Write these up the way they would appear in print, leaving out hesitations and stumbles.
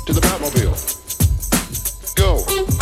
to the Batmobile. Go.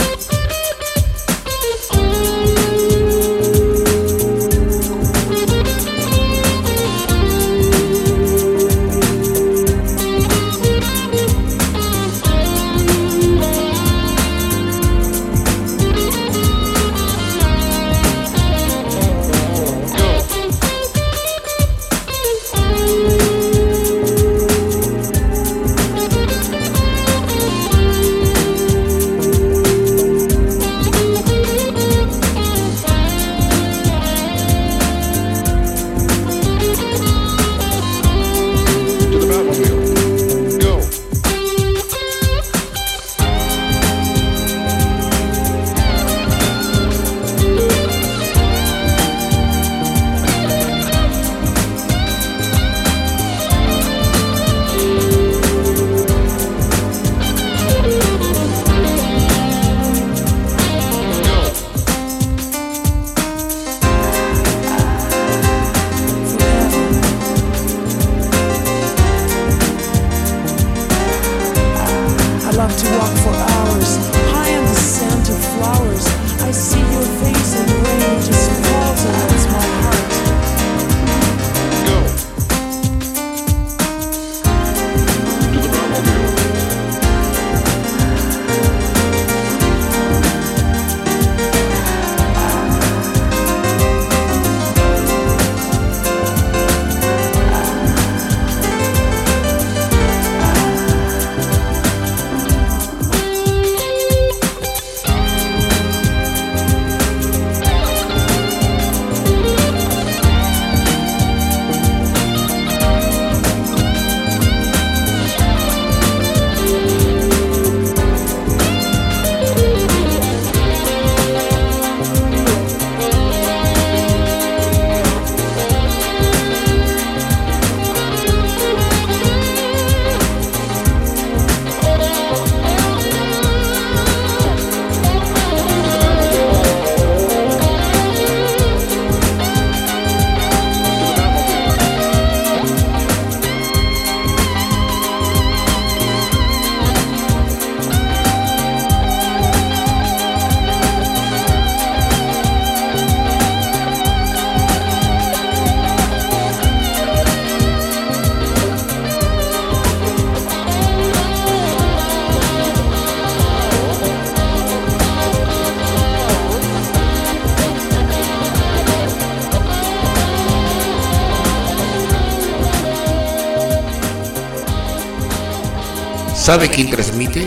¿Sabe quién transmite?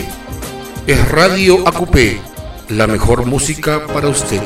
Es Radio AQP, la mejor música para usted.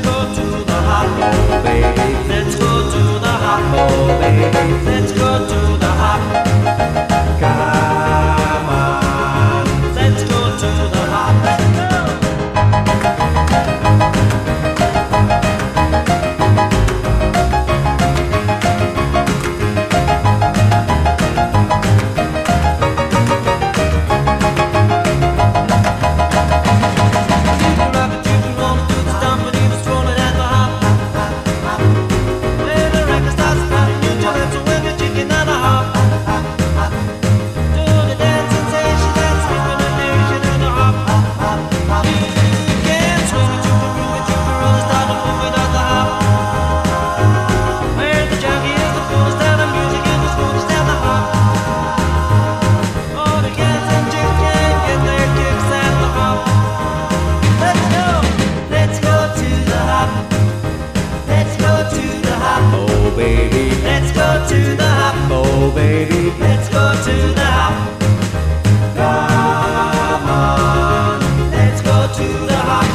Let's go to Oh baby, let's go to the hop. Oh baby, let's go to the hop. Come on, let's go to the hop.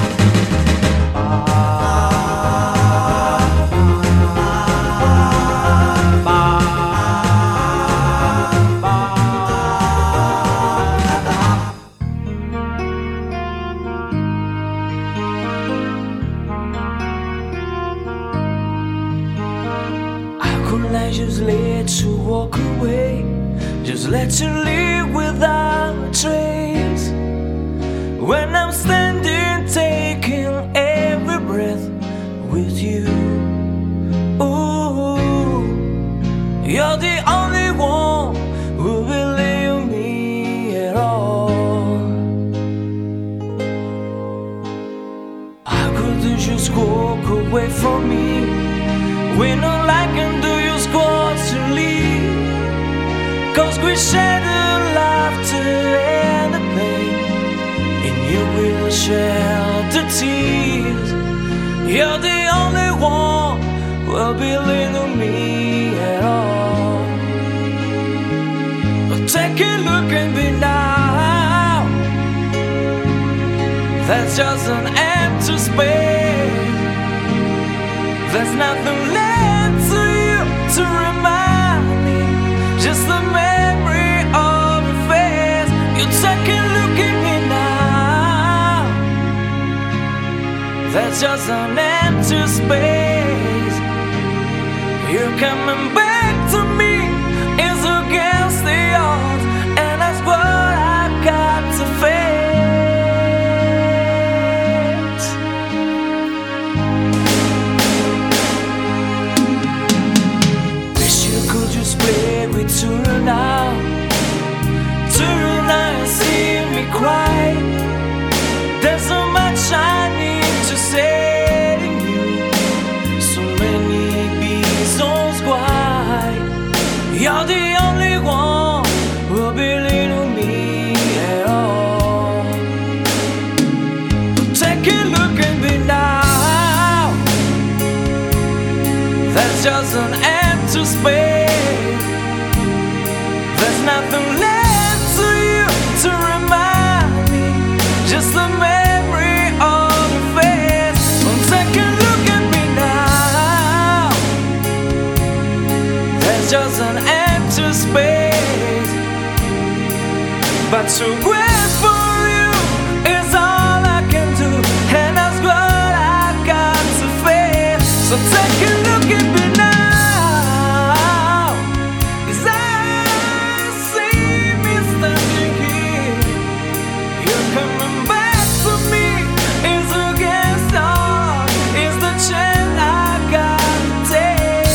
I just let you walk away, just let you leave without a trace. When I'm standing, taking every breath with you. Ooh, you're the only one who will leave me at all. How could you just walk away from me when all I can do is squats to leave? 'Cause we share the laughter and the pain, and you will share the tears. You're the only one who will believe in me at all. But take a look at me now. That's just an empty space. There's nothing left to you to remind me, just the memory of your face. You take a look at me now. That's just an empty space. You're coming back to me is against the odds, and that's what I got to face. Wish you could just play with children now, turn and see me cry. There's so much I need to say to you, so many reasons why. You're the only one who will believe in me at all. But take a look at me now. That's just an empty space. There's nothing left to you to remind me, just the memory of your face. Don't take a look at me now. There's just an empty space. But to wait for you is all I can do, and that's what I got to face. So take a look at me now, 'cause I see me standing here. You're coming back to me is against all, is the chance I got to take.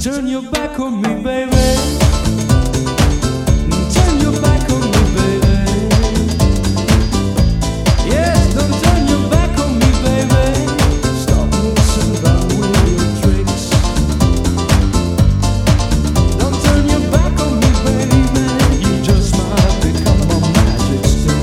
turn your back on me, baby. Turn your back on me, baby. Yes, don't turn your back on me, baby. Stop messing around with your tricks. Don't turn your back on me, baby. You just might become a magic stick.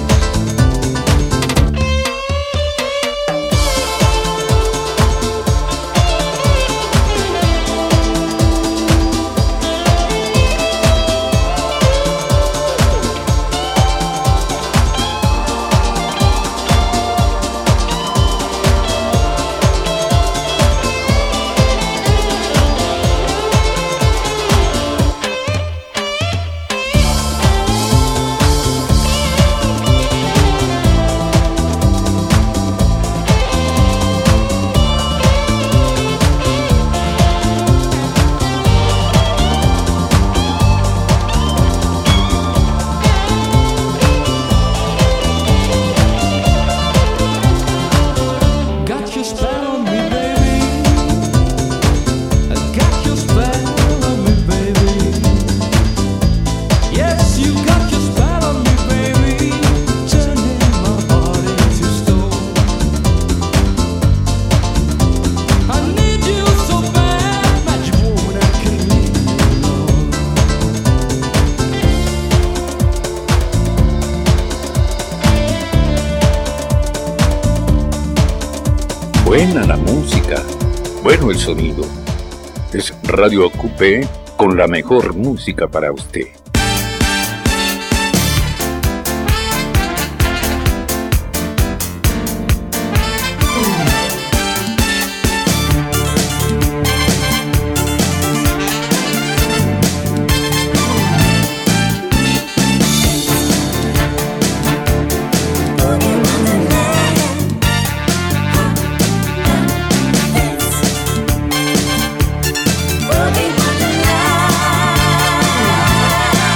Got your spell on me, baby. Got your spell on me, baby. Yes, you got your spell on me, baby. Turning my heart into stone. I need you so bad, magic woman, I can't leave you alone. Buena la música, bueno el sonido. Es Radio Acupé con la mejor música para usted. Boogie Wonderland.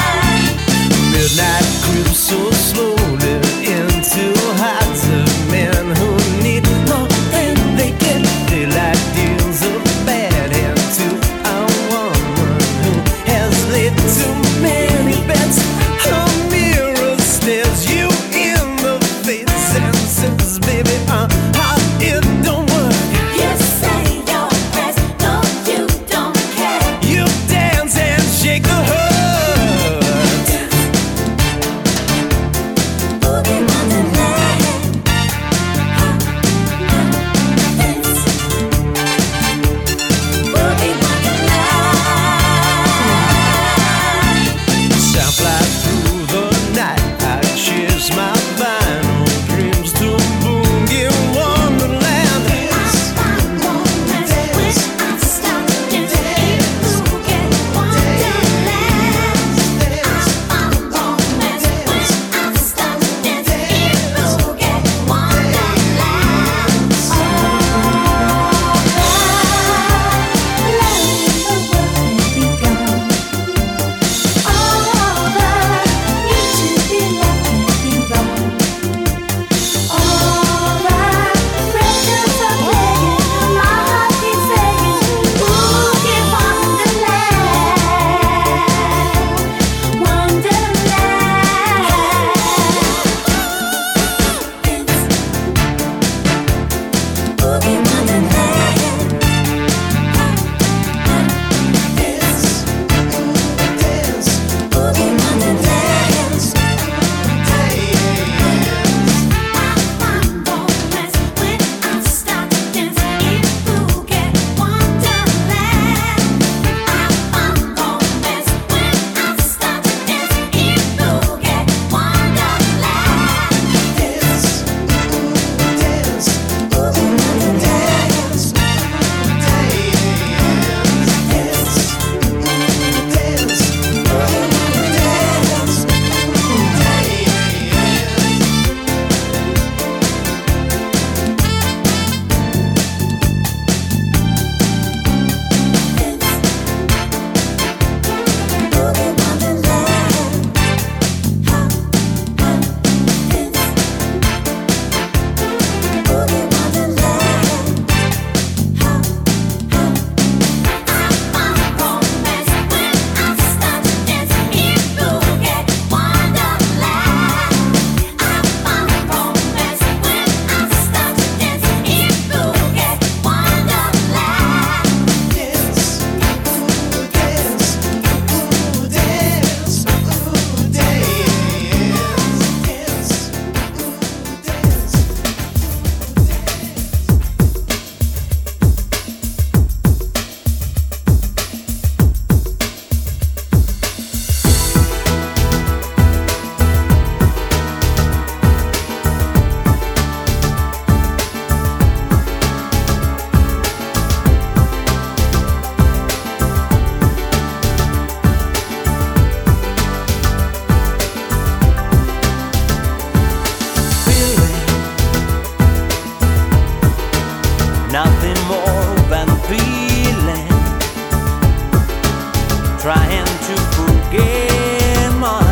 trying to forget my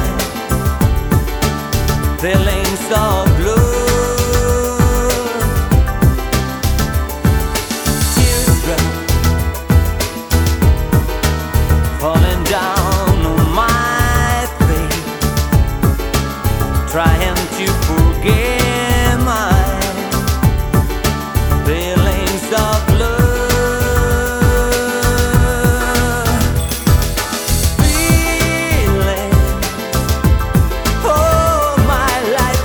feelings of love. Teardrop falling down on my face, trying to forget my feelings of love. Feeling, oh, my life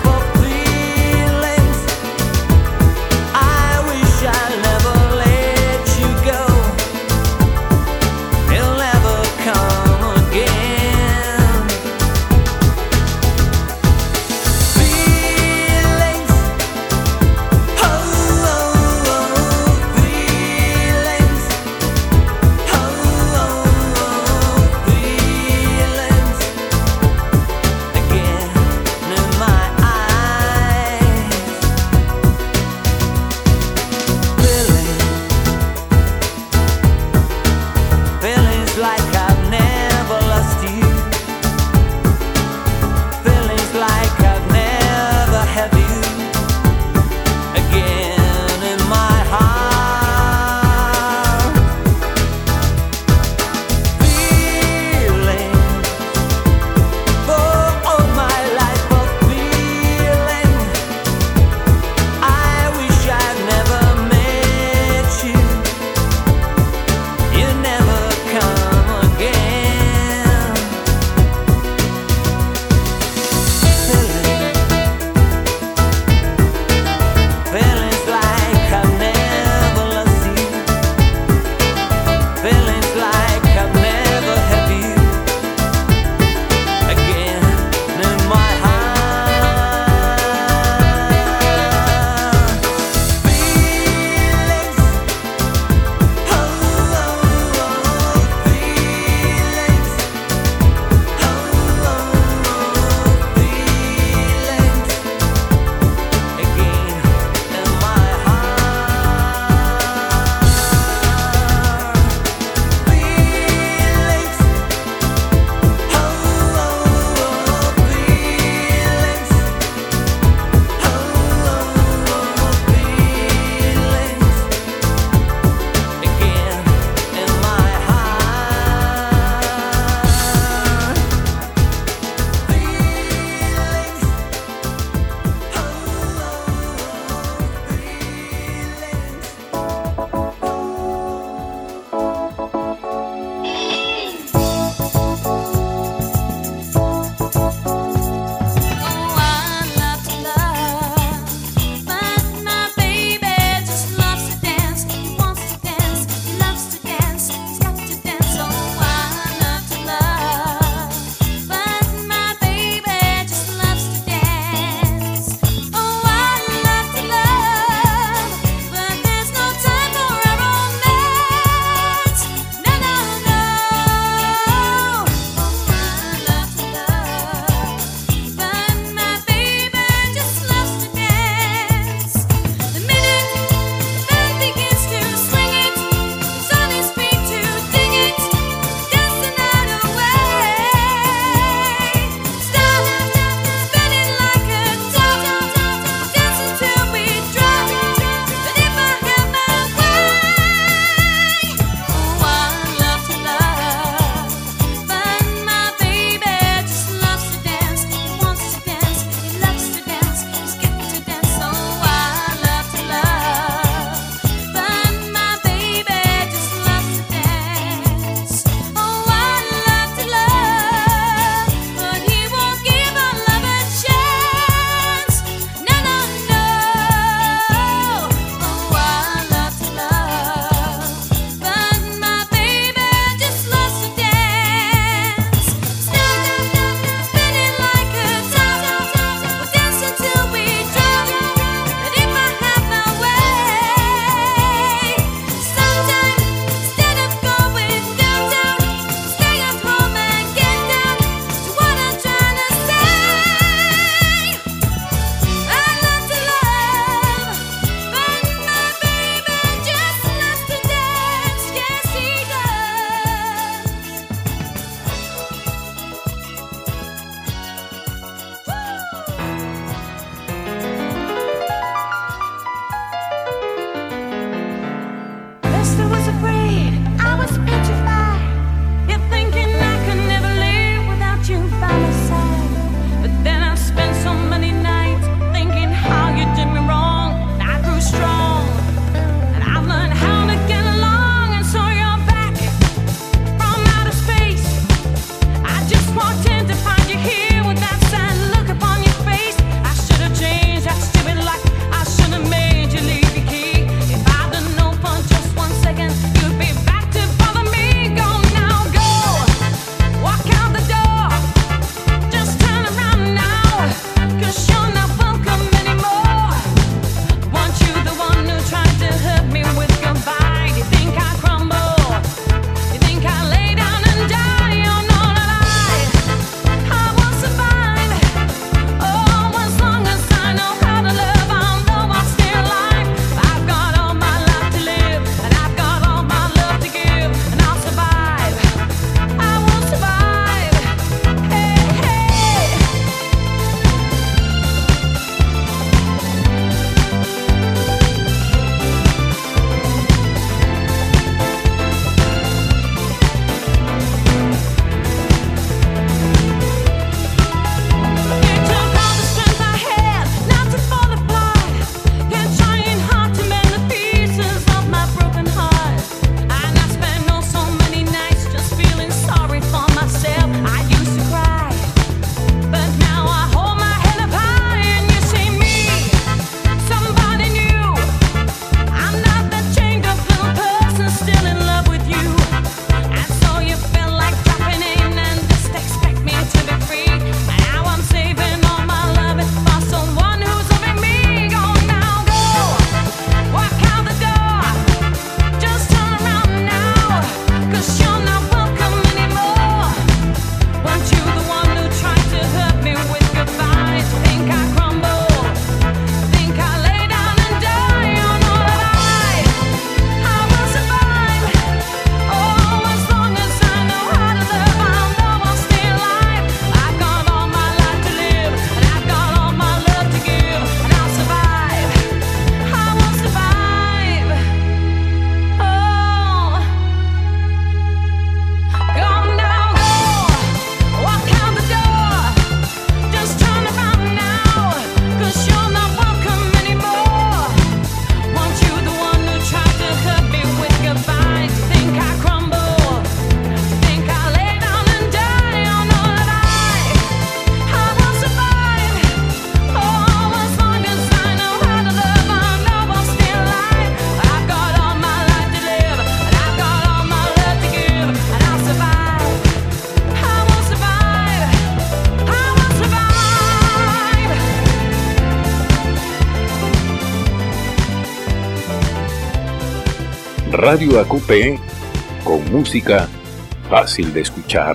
Radio AQP, con música fácil de escuchar.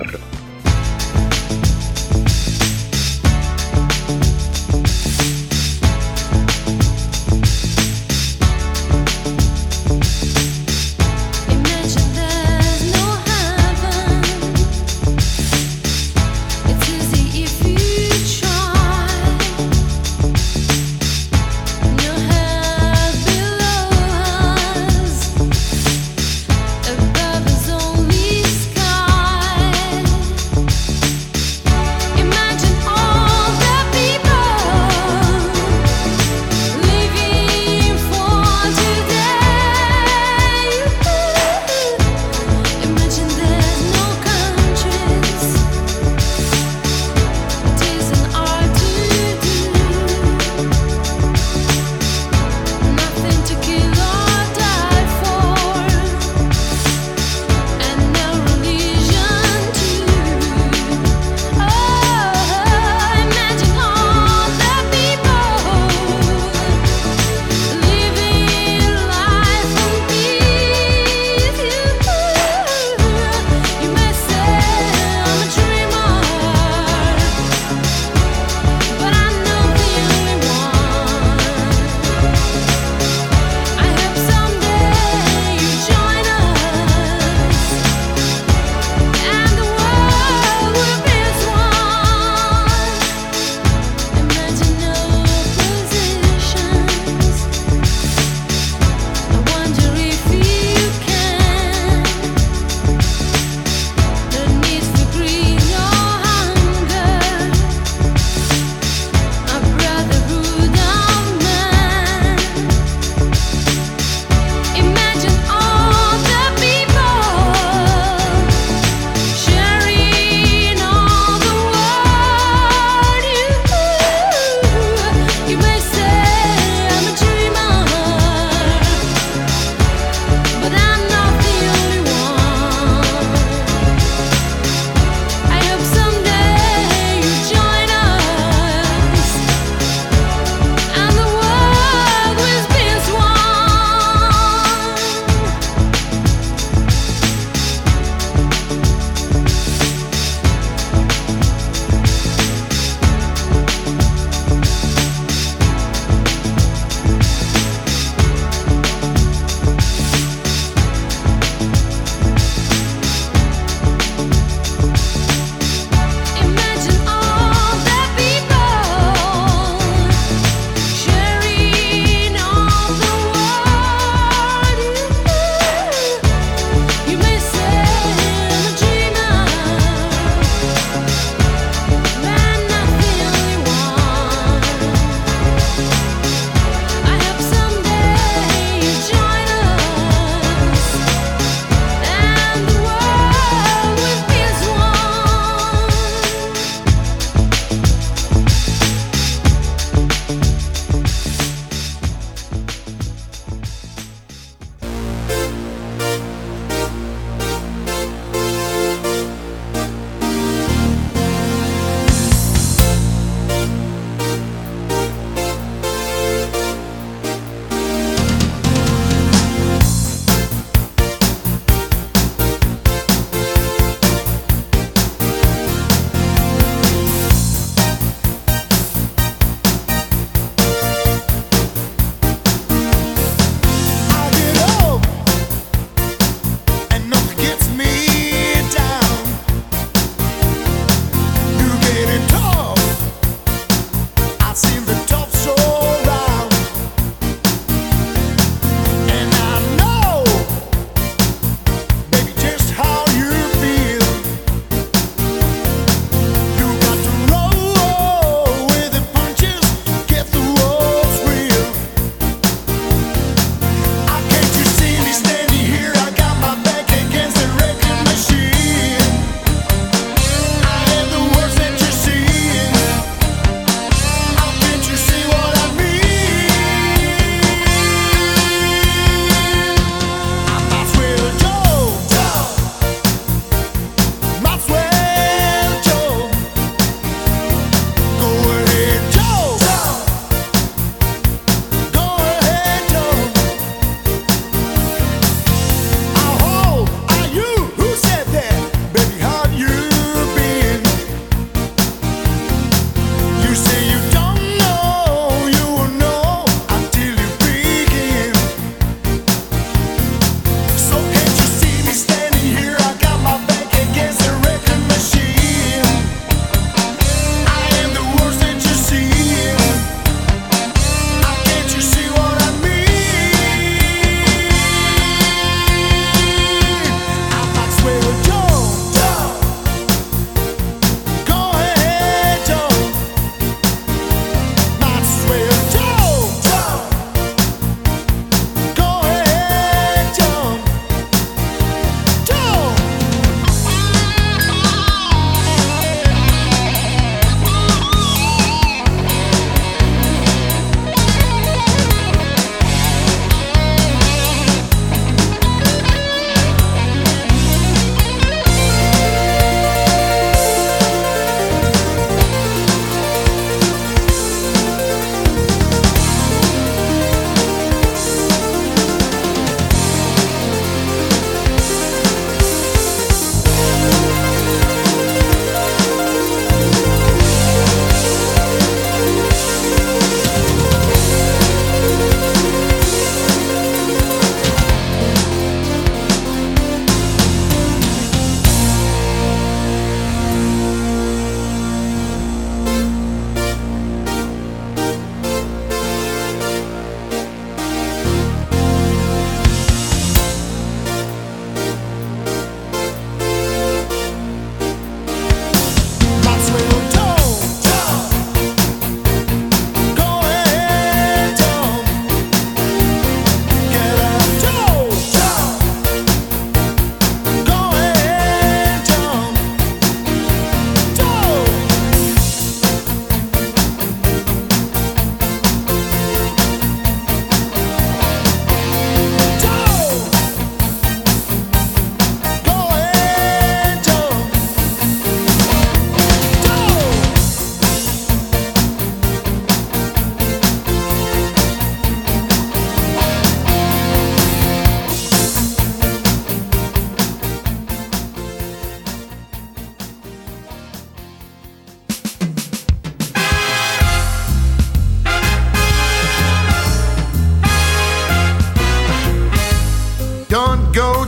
Above is only sky.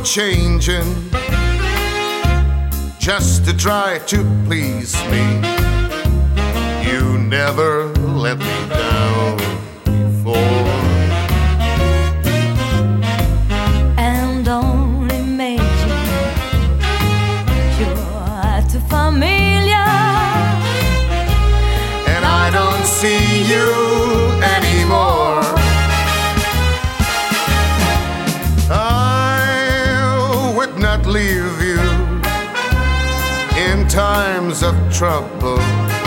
changing just to try to please me. You never let me down before. And don't imagine you're too familiar, and I don't see you anymore. I would not leave you in times of trouble.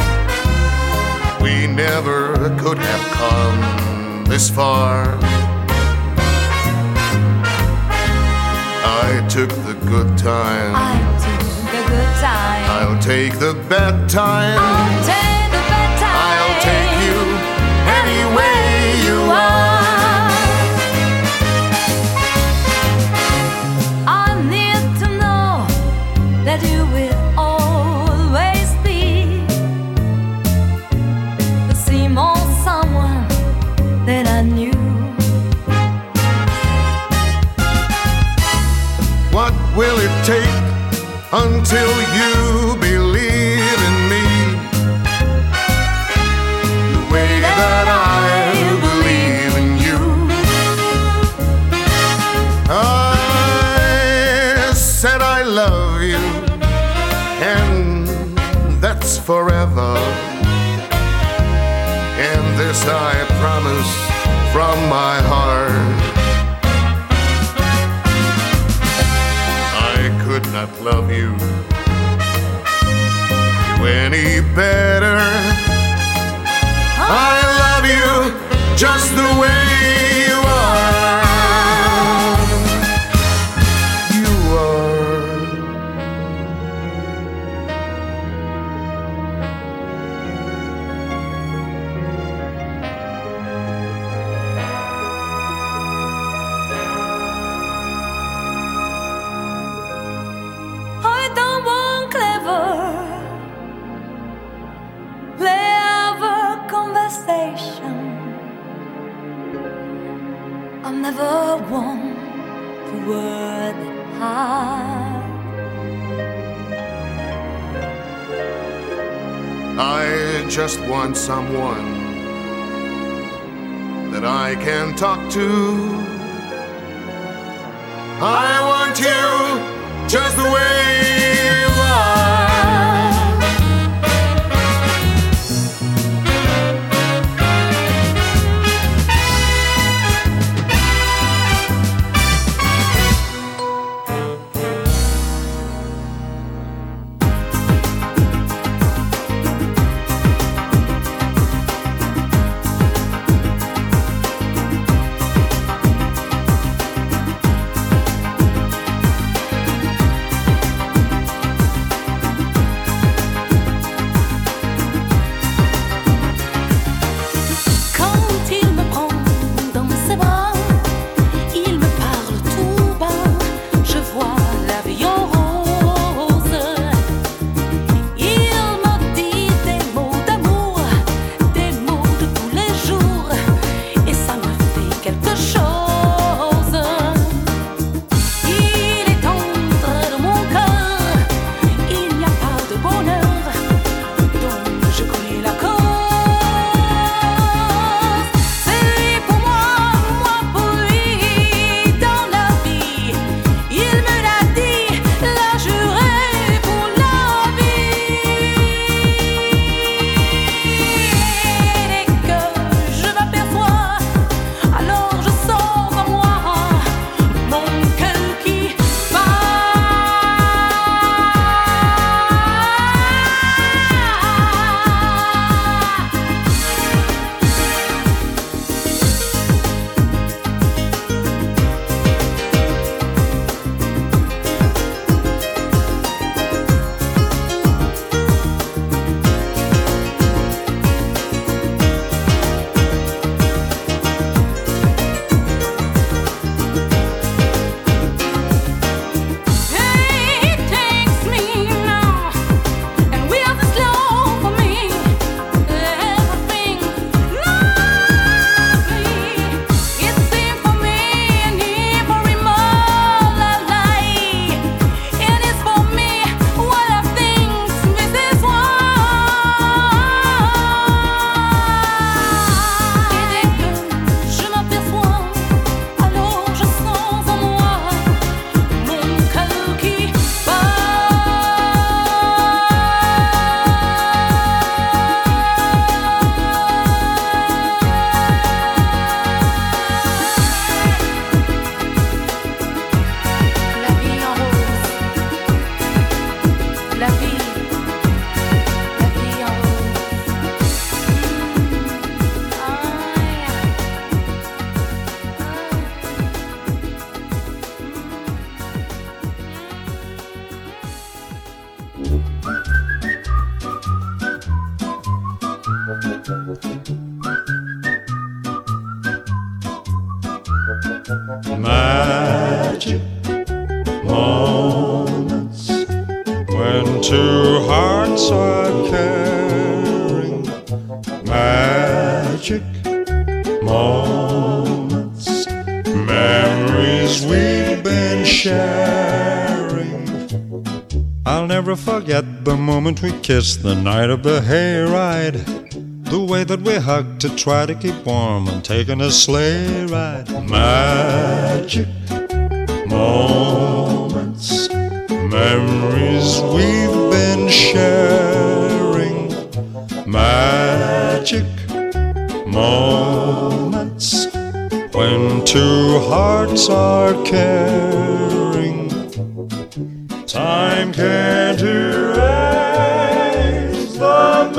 We never could have come this far. I took the good time. I took the good time. I'll take the bad time. I'll take the bad time. I'll take you any way you are. I need to know that you will always be the same old someone that I knew. What will it take until you believe in me the way that I believe in you? I said I love you, and that's forever. And this I promise from my heart. I could not love you any better. I love you just the way you are. You are. I don't want clever, conversation. I never want to word hard. I just want someone that I can talk to. I want you just the way you are. Magic moments when two hearts are caring. Magic moments, memories we've been sharing. I'll never forget the moment we kissed the night of the hayride. The way that we hugged to try to keep warm and taking a sleigh ride. Magic moments, memories we've been sharing. Magic moments when two hearts are caring. Time can't erase the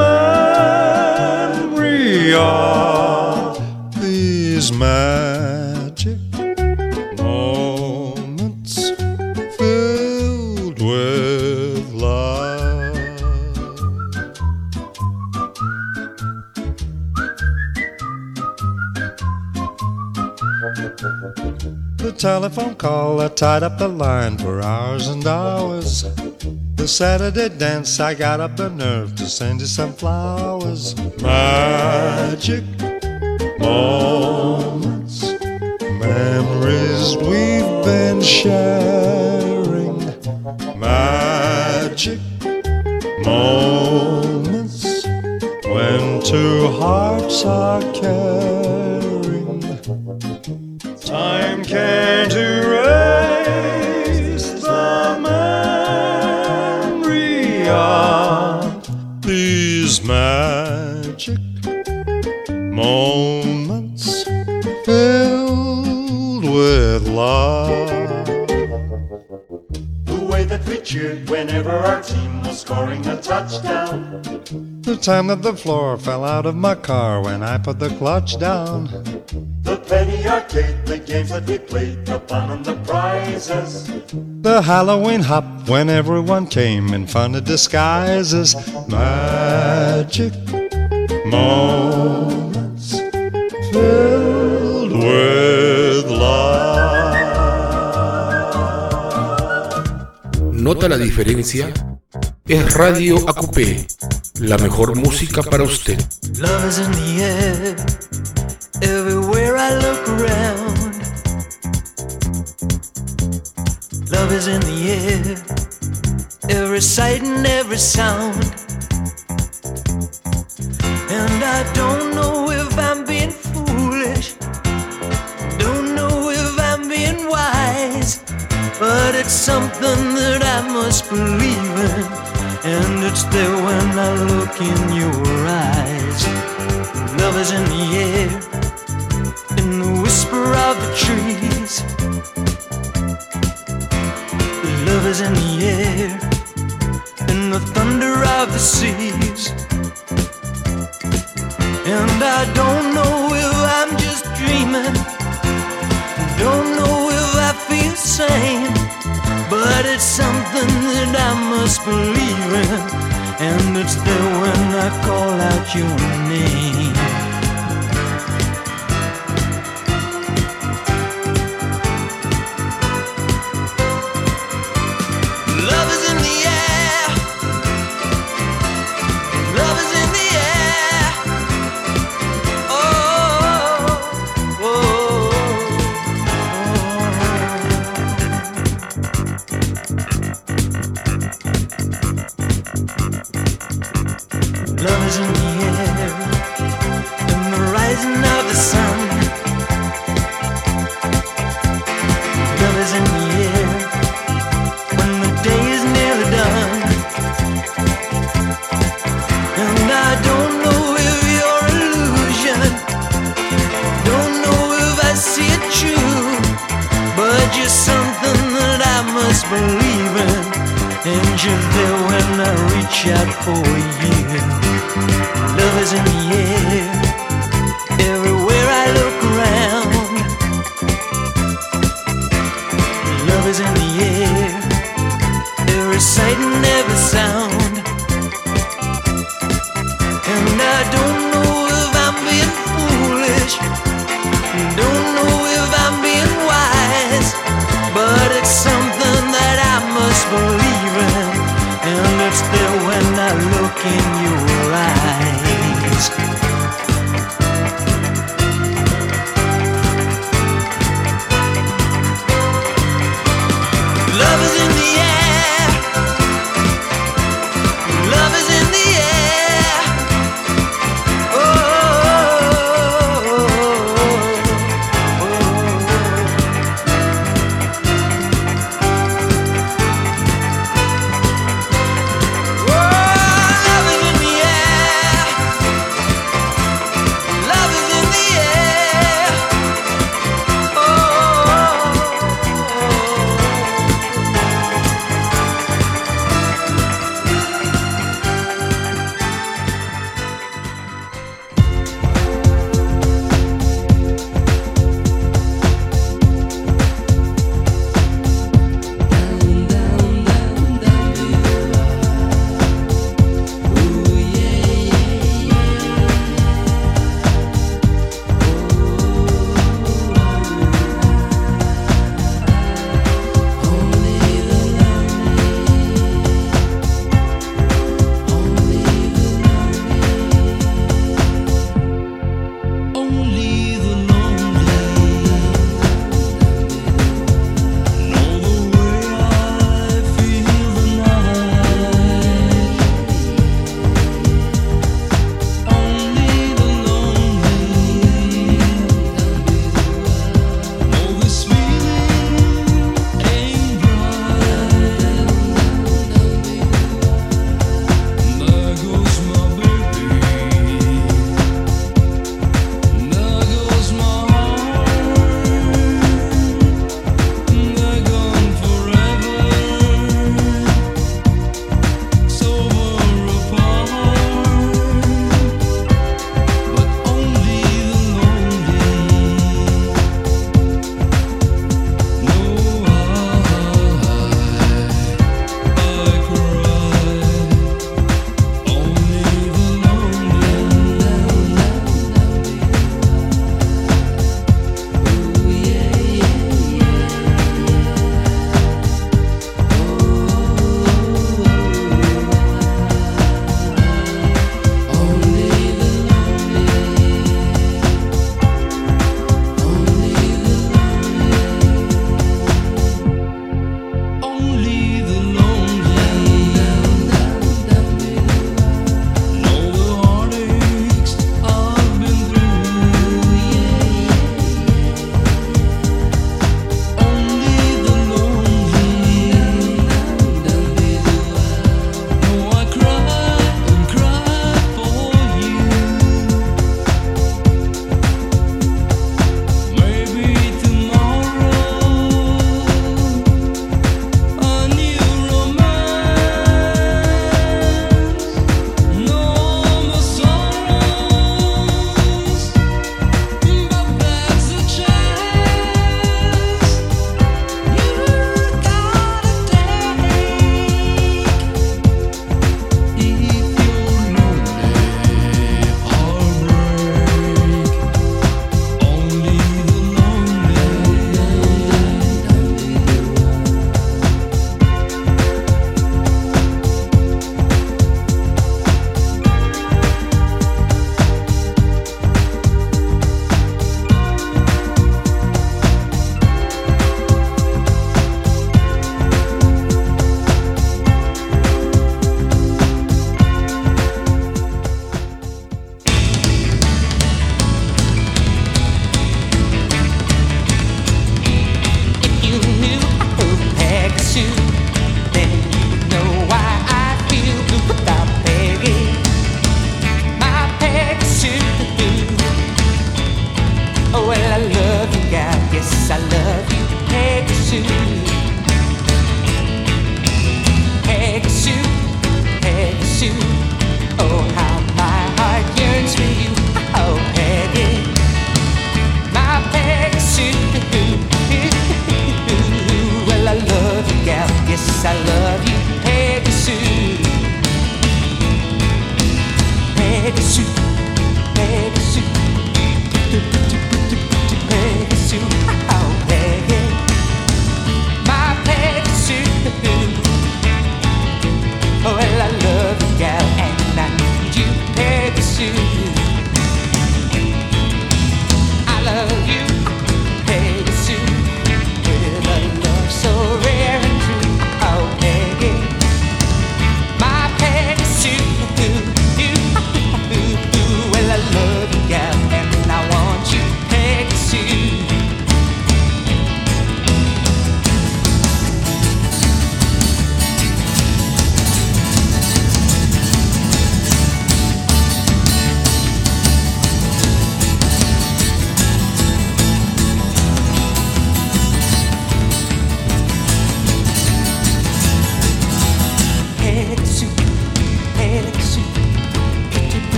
memory of these magic moments filled with love. The telephone call that tied up the line for hours and hours. The Saturday dance, I got up the nerve to send you some flowers. Magic moments, memories we've been sharing. Magic moments when two hearts are caring. Time can't erase the memory of these magic moments filled with love. The way that we cheered whenever our team was scoring a touchdown. The time that the floor fell out of my car when I put the clutch down. The penny arcade, the games that we played, the fun and the prizes. The Halloween hop when everyone came in fun of disguises. Magic moments filled with love. ¿Nota la diferencia? Es Radio AQP, la mejor música para usted. Love is in the air, everywhere I look around. Love is in the air, every sight and every sound. And I don't know if I'm being foolish, don't know if I'm being wise, but it's something that I must believe in, and it's there when I look in your eyes. Love is in the air, in the whisper of the trees. Love is in the air, in the thunder of the seas. And I don't know if I'm just dreaming, don't know if I feel sane, but it's something that I must believe in, and it's there when I call out your name. Love is in the air, love is in the air. Oh, oh, oh, love is in the air, in the rising of the sun. Love is in the air, when the day is nearly done. And I don't know if you're illusion, don't know if I see it true, but you're something that I must believe in, and you're there when I reach out for you. Love is in the air, everywhere I look around. Love is in the air, every sight and every sound. And I don't know I look in your eyes. Love is in the air. Love is in the air. Oh, oh, oh, oh, oh. Love is in the air.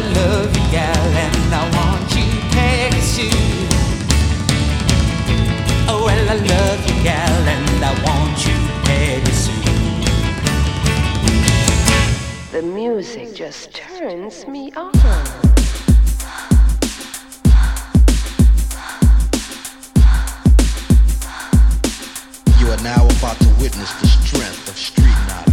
love you, gal, and I want you to Pegasus. Oh, well, I love you, gal, and I want you to Pegasus. The music just turns me on. You are now about to witness the strength of street knowledge.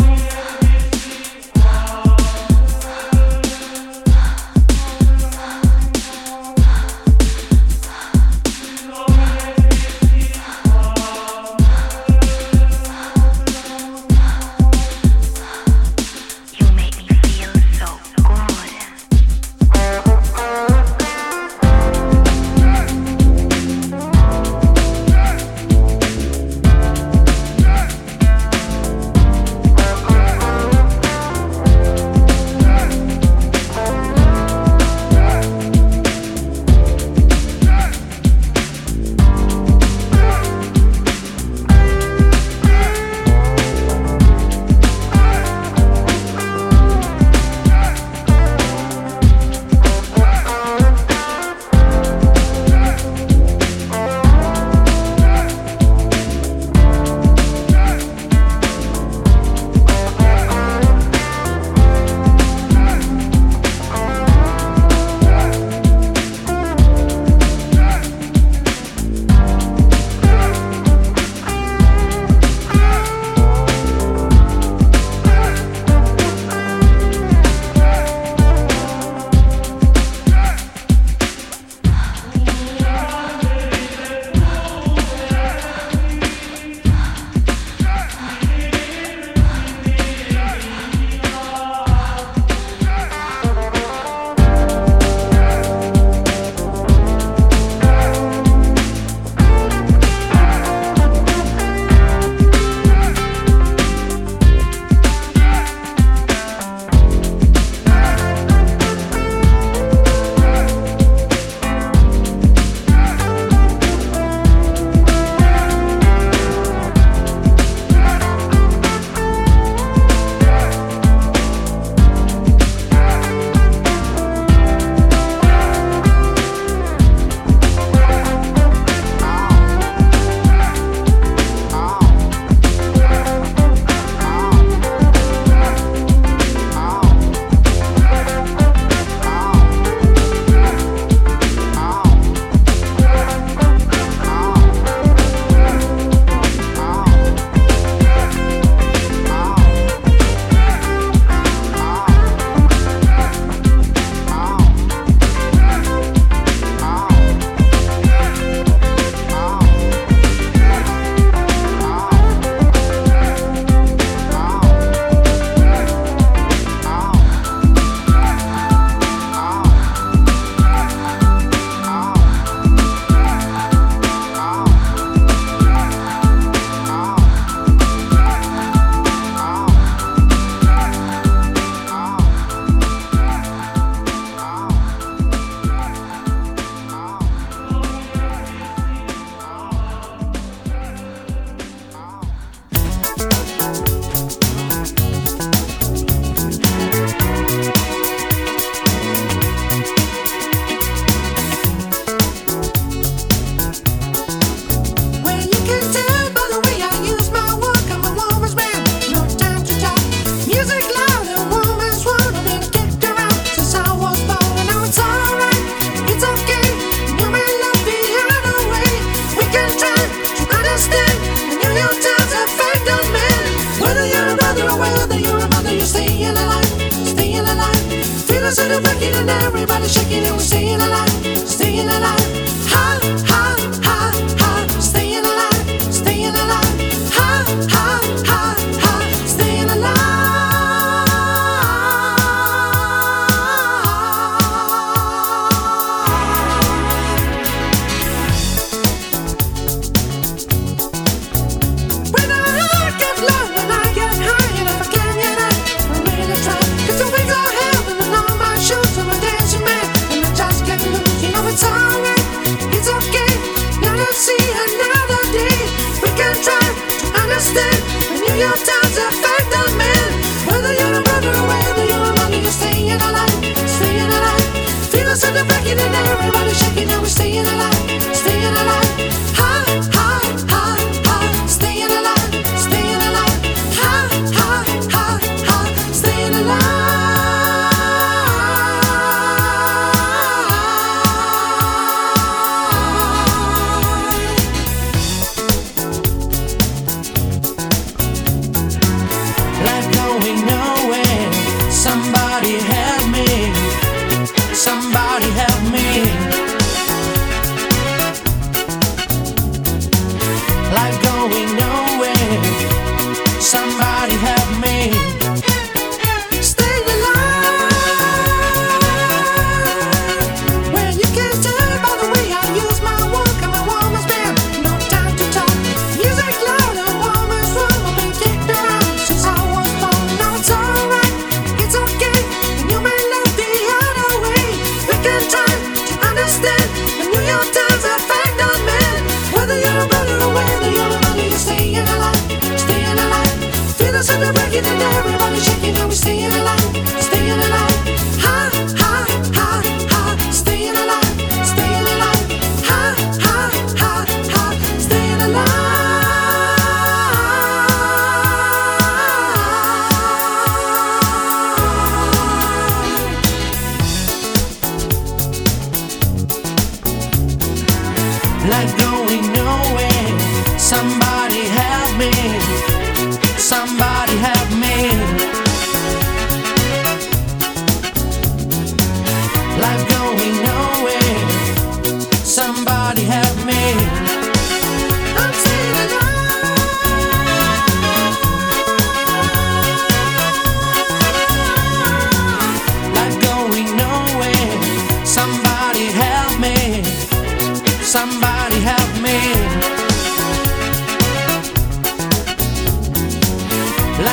Everybody shaking and we're staying alive, staying alive. Ha, ha, ha, ha, staying alive, staying alive. Ha, ha, ha, ha, staying alive. When I get low, when I get high, and if I can get up, I really try. 'Cause the wings are heaven and on my shoes, I'm a dancing man, and I just get loose. You know it's alright, it's okay. the breaking and everybody shaking and we're staying alive, staying alive. Ha, ha, ha, ha, staying alive, staying alive. Ha, ha, ha, ha, staying alive. Life going nowhere. Somebody help me. Somebody help me. Life going nowhere. Somebody help me. Stay alive. When you can't tell by the way I use my walk and my woman's band. No time to talk. Music loud and woman's wrong. I've been kicked around since I was born. Now it's alright, it's okay. And you may love the other way. We can try to understand. The New York Times are fact on man. Whether you're a brother or whether you're a mother, you're staying alive, staying alive. Feel the sun breaking and everybody shaking and we're staying alive, staying alive. Ha, ha, ha, ha, staying alive, staying alive. Ha, ha, ha, ha, staying alive. Life going nowhere. Somebody help me. Somebody help me. Life going nowhere. Somebody help me. I'm staying alive. Life going nowhere. Somebody help me. Somebody help me.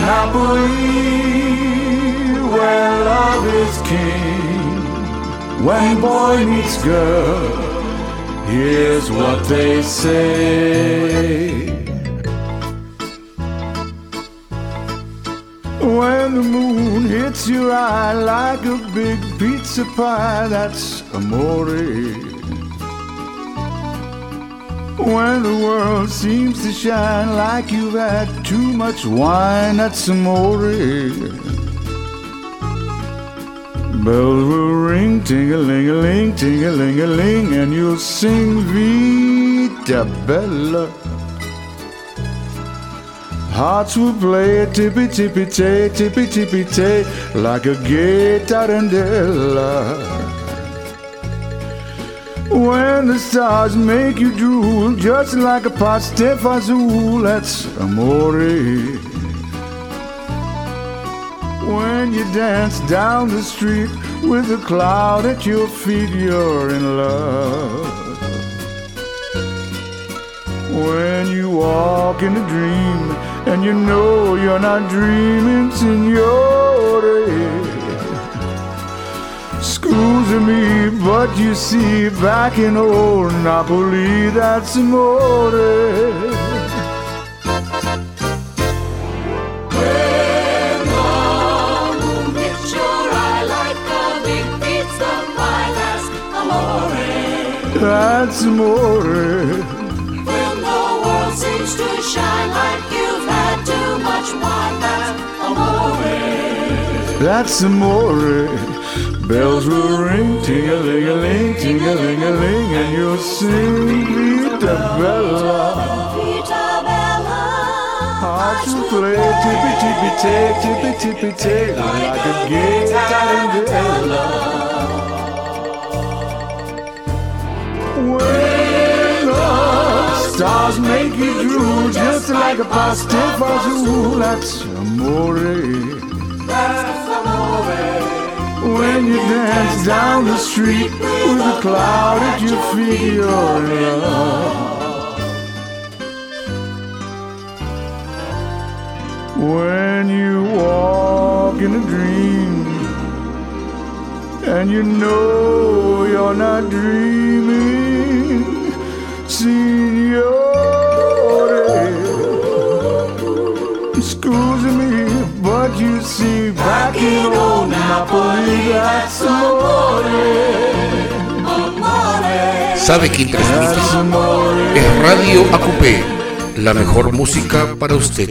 Napoli, where love is king. When boy meets girl, here's what they say. When the moon hits your eye like a big pizza pie, that's amore. When the world seems to shine like you've had too much wine, that's amore. Bells will ring, ting-a-ling-a-ling, ting-a-ling-a-ling, and you'll sing Vita Bella. Hearts will play a tippy-tippy-tay, tippy-tippy-tay, like a gay tarantella. When the stars make you drool, just like a pastifazool, that's amore. When you dance down the street with a cloud at your feet, you're in love. When you walk in a dream and you know you're not dreaming, signore. Scusa me, but you see, back in old Napoli, that's amore. When the moon hits your eye like a big pizza pie, that's amore. That's amore. When the world seems to shine like you've had too much wine, that's amore. That's amore. Bells will ring, ting-a-ling-a-ling, ting-a-ling-a-ling, and you'll sing Vita Bella. Vita Bella. Hearts will play tippy-tippy-tay, tippy-tippy-tay, like a gay tarantella. When the stars make you drool, just like a pastifazool, that's amore. That's amore. When you dance down the street with a cloud at your feet, you're in love. When you walk in a dream and you know you're not dreaming, signore. Excuse me, but you see, back in old Napoli, that's amore. ¿Sabe quién transmite? Es Radio AQP, la mejor música para usted.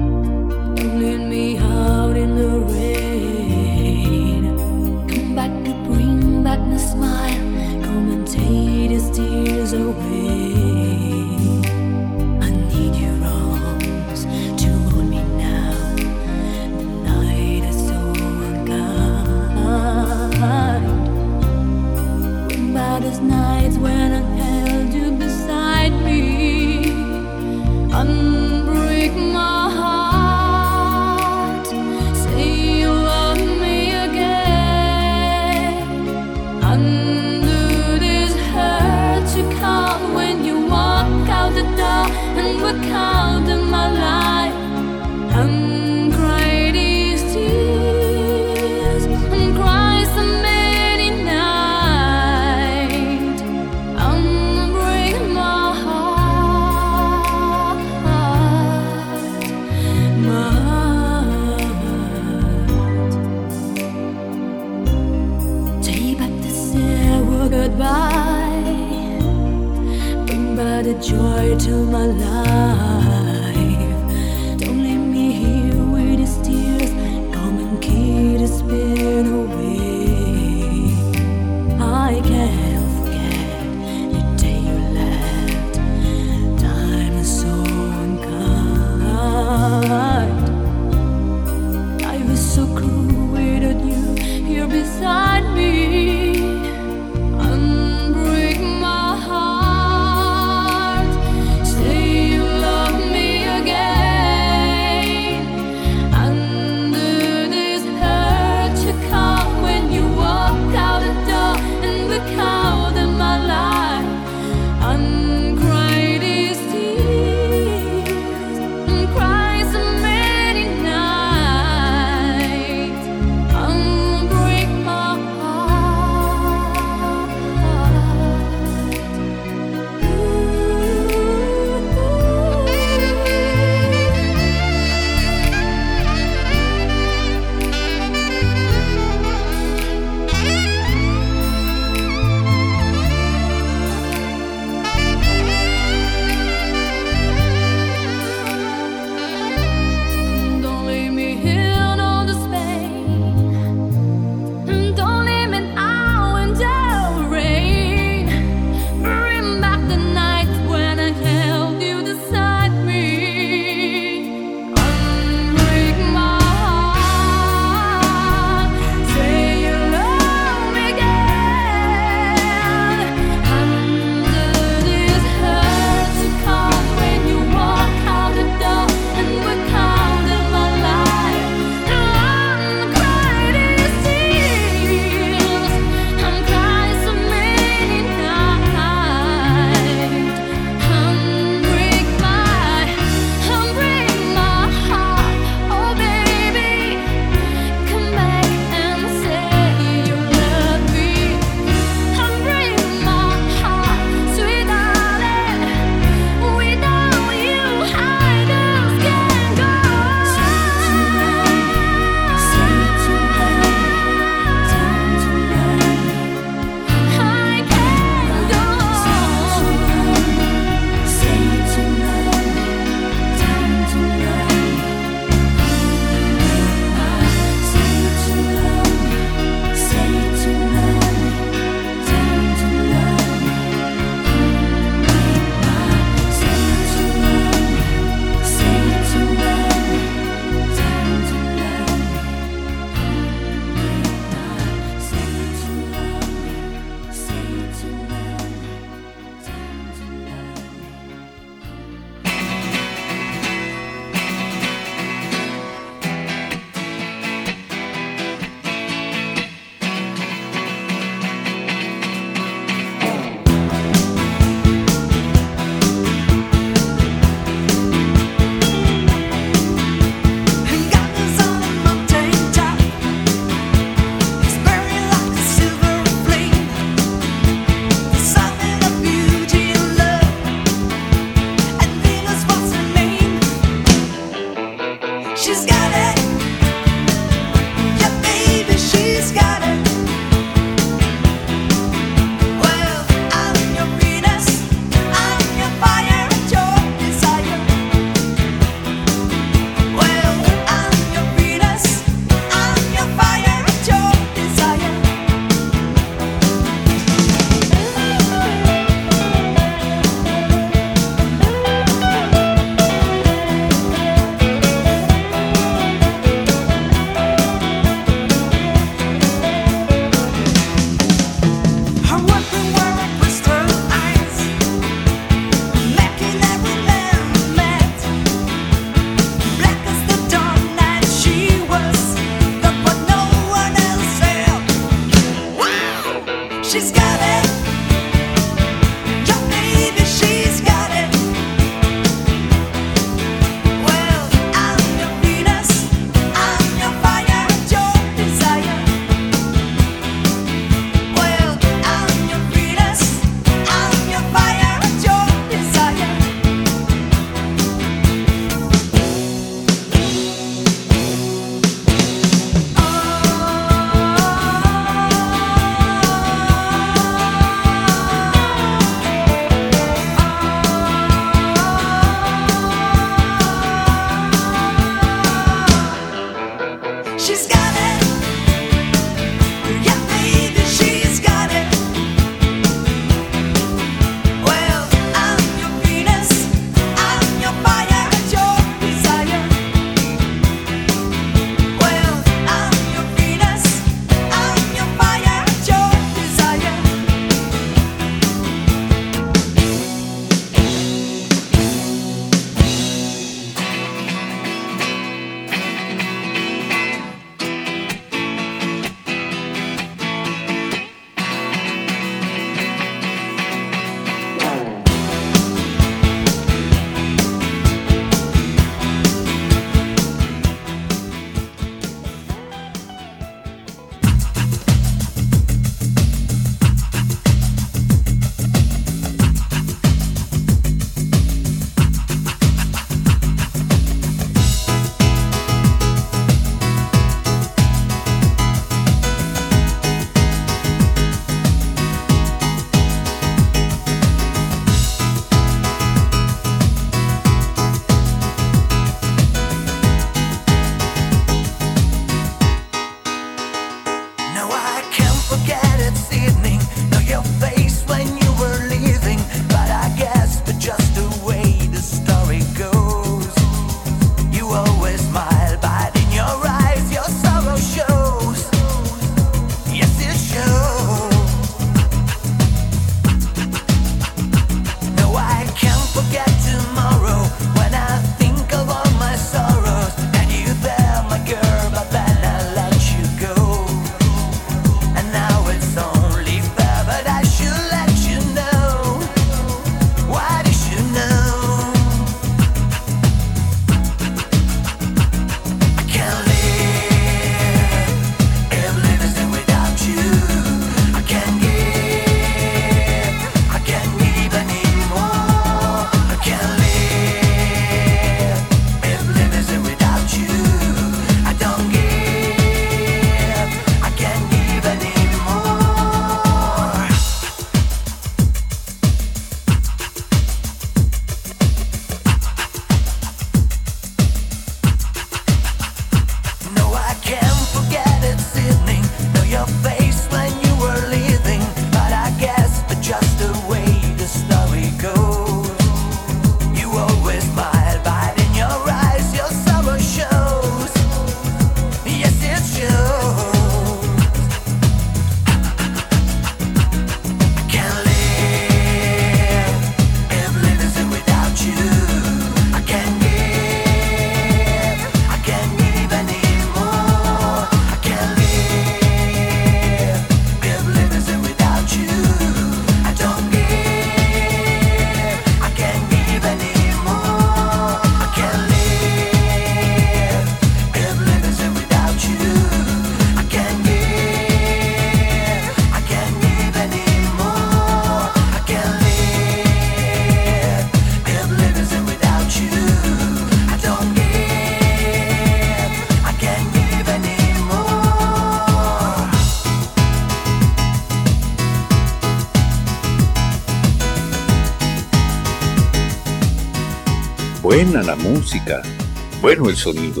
Buena la música, bueno el sonido.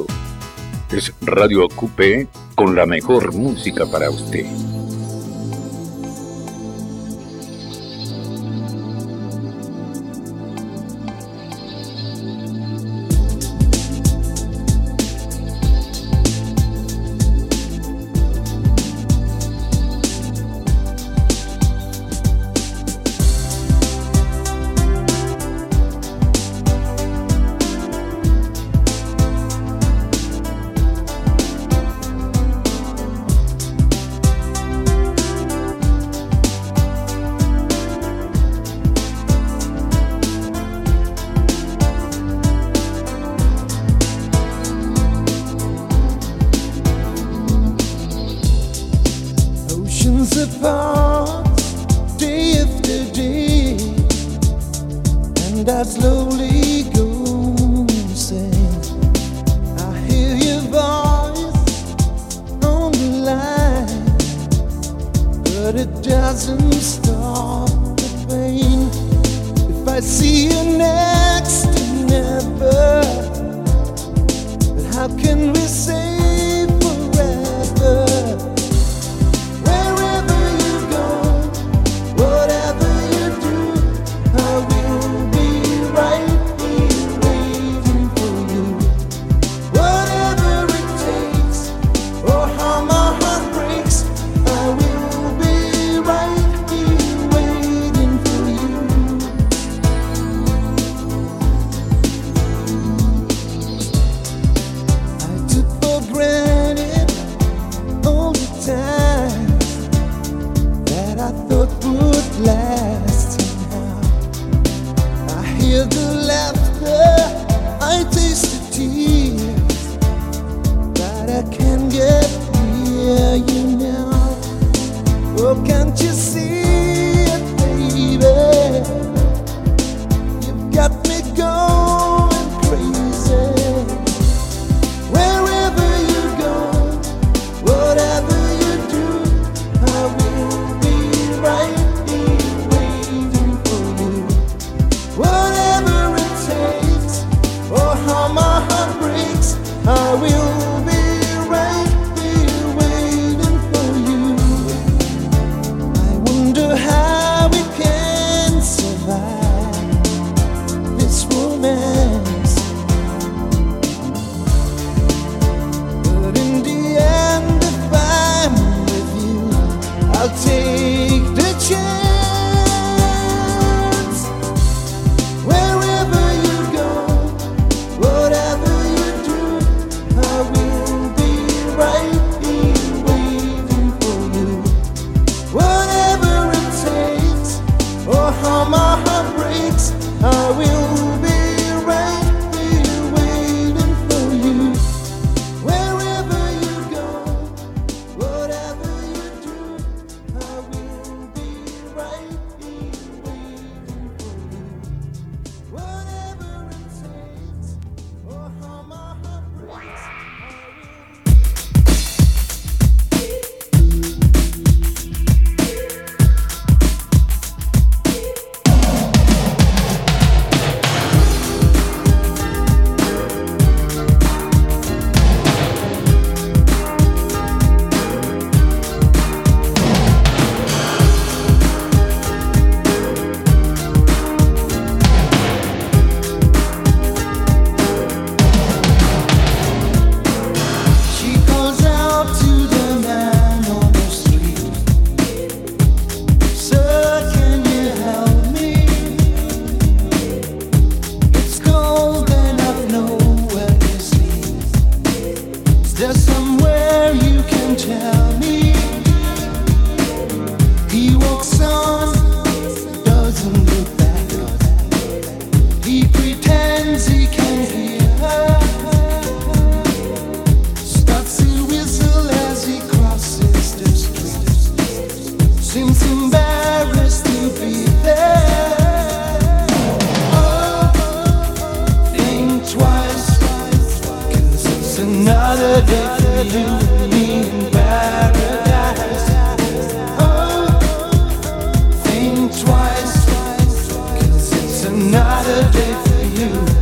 Es Radio Acupé con la mejor música para usted. Another day for you.